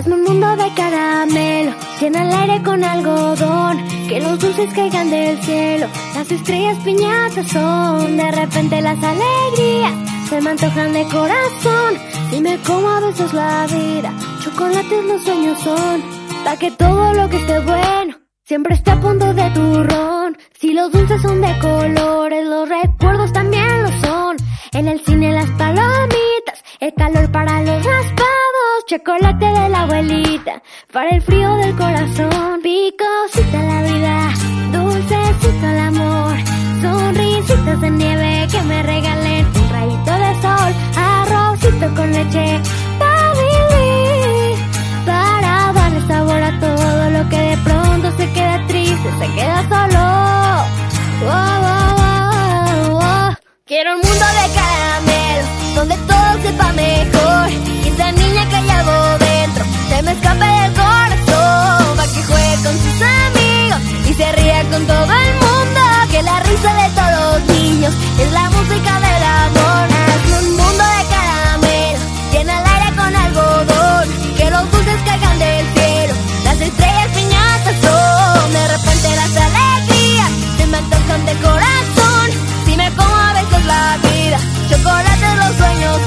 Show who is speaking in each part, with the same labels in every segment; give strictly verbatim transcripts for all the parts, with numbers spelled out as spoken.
Speaker 1: Hazme un mundo de caramelo, llena el aire con algodón, que los dulces caigan del cielo, las estrellas piñatas son. De repente las alegrías se me antojan de corazón. Si me como a besos la vida, chocolates los sueños son. Pa' que todo lo que esté bueno siempre esté a punto de turrón. Si los dulces son de colores, los recuerdos también lo son. En el cine las palomitas, el calor para los raspados, chocolate de la abuelita para el frío del corazón. Picosita la vida, dulcecito el amor, sonrisitas de nieve que me regalen un rayito de sol, arrocito con leche para vivir, para darle sabor a todo lo que de pronto se queda triste, se queda solo. Oh, oh, oh, oh. Quiero un mundo de caramelo, donde todo sepa mejor, y esa niña que llevo dentro se me escape del corazón, pa' que juegue con sus amigos y se ría con todo el mundo, que la risa de todos los niños es la música del amor. Hazme un mundo de caramelo, llena el aire con algodón, que los dulces caigan del cielo, las estrellas piñatas son. De repente las alegrías se me antojan de corazón. Si me como a besos la vida, chocolates los sueños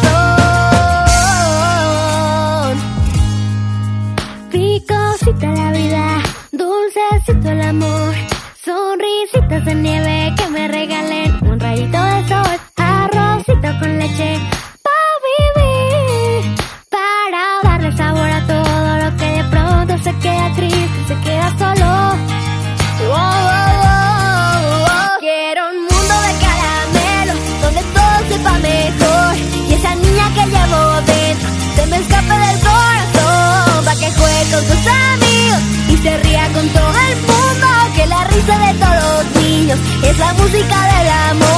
Speaker 1: son. Picosita la vida, dulcecito el amor, sonrisitas de nieve que me regalen un rayito de sol, arrocito con leche pa' vivir, para darle sabor a todo lo que de pronto se queda triste, se queda solo. Oh, oh, oh, oh. Quiero un mundo de caramelo, donde todo sepa mejor, y esa niña que llevo dentro se me escape del corazón, pa' que juegue con sus amigos y se ría con todo el mundo, que la risa de todos los niños es la música del amor.